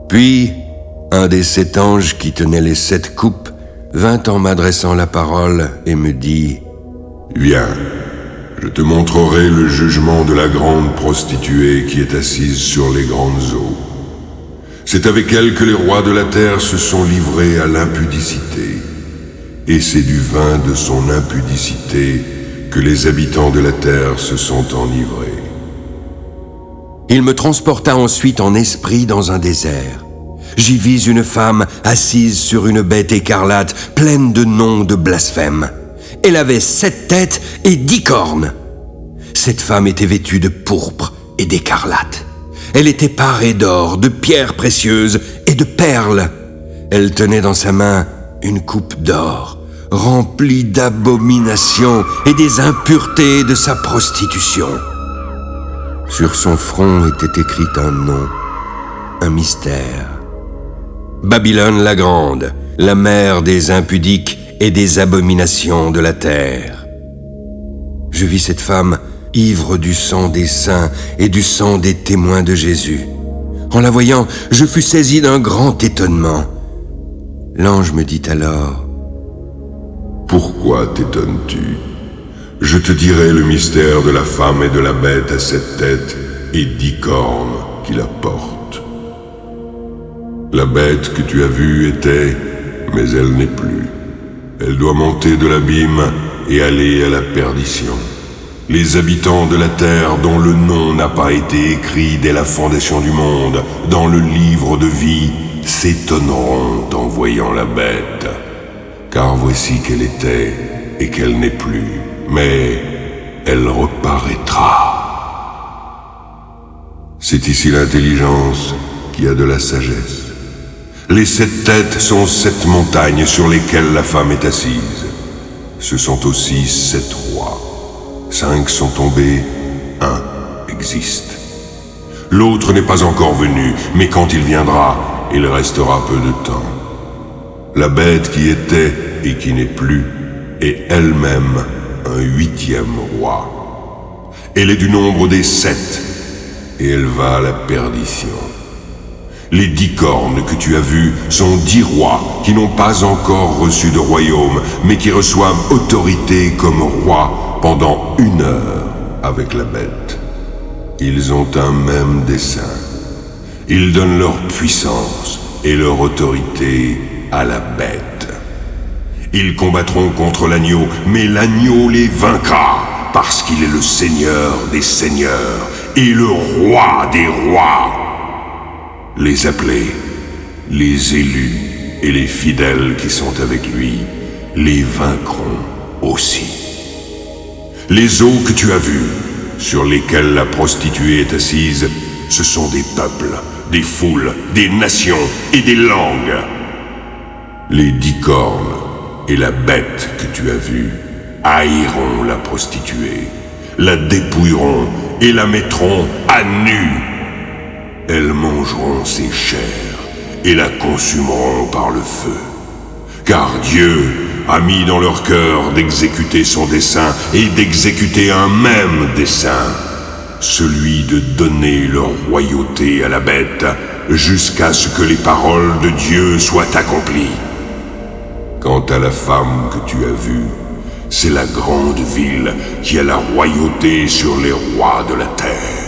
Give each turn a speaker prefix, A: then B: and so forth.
A: Puis, un des 7 anges qui tenaient les 7 coupes vint en m'adressant la parole et me dit «
B: Viens, je te montrerai le jugement de la grande prostituée qui est assise sur les grandes eaux. C'est avec elle que les rois de la terre se sont livrés à l'impudicité, et c'est du vin de son impudicité que les habitants de la terre se sont enivrés. »
A: Il me transporta ensuite en esprit dans un désert. J'y vis une femme assise sur une bête écarlate, pleine de noms de blasphème. Elle avait 7 têtes et 10 cornes. Cette femme était vêtue de pourpre et d'écarlate. Elle était parée d'or, de pierres précieuses et de perles. Elle tenait dans sa main une coupe d'or, remplie d'abominations et des impuretés de sa prostitution. Sur son front était écrit un nom, un mystère. Babylone la Grande, la mère des impudiques et des abominations de la terre. Je vis cette femme ivre du sang des saints et du sang des témoins de Jésus. En la voyant, je fus saisi d'un grand étonnement. L'ange me dit alors:
B: « Pourquoi t'étonnes-tu ? Je te dirai le mystère de la femme et de la bête à 7 têtes et 10 cornes qui la portent. La bête que tu as vue était, mais elle n'est plus. Elle doit monter de l'abîme et aller à la perdition. Les habitants de la terre dont le nom n'a pas été écrit dès la fondation du monde dans le livre de vie s'étonneront en voyant la bête. Car voici qu'elle était et qu'elle n'est plus, mais elle reparaîtra. C'est ici l'intelligence qui a de la sagesse. Les 7 têtes sont 7 montagnes sur lesquelles la femme est assise. Ce sont aussi 7 rois. 5 sont tombés, 1 existe. L'autre n'est pas encore venu, mais quand il viendra, il restera peu de temps. La bête qui était et qui n'est plus est elle-même un 8e roi. Elle est du nombre des 7, et elle va à la perdition. Les 10 cornes que tu as vues sont 10 rois qui n'ont pas encore reçu de royaume, mais qui reçoivent autorité comme rois pendant 1 heure avec la bête. Ils ont un même dessein. Ils donnent leur puissance et leur autorité à la bête. Ils combattront contre l'agneau, mais l'agneau les vaincra, parce qu'il est le Seigneur des seigneurs et le Roi des rois. Les appelés, les élus et les fidèles qui sont avec lui les vaincront aussi. Les eaux que tu as vues, sur lesquelles la prostituée est assise, ce sont des peuples, des foules, des nations et des langues. Les 10 cornes et la bête que tu as vue haïront la prostituée, la dépouilleront et la mettront à nu. Elles mangeront ses chairs et la consumeront par le feu. Car Dieu a mis dans leur cœur d'exécuter son dessein et d'exécuter un même dessein, celui de donner leur royauté à la bête jusqu'à ce que les paroles de Dieu soient accomplies. Quant à la femme que tu as vue, c'est la grande ville qui a la royauté sur les rois de la terre.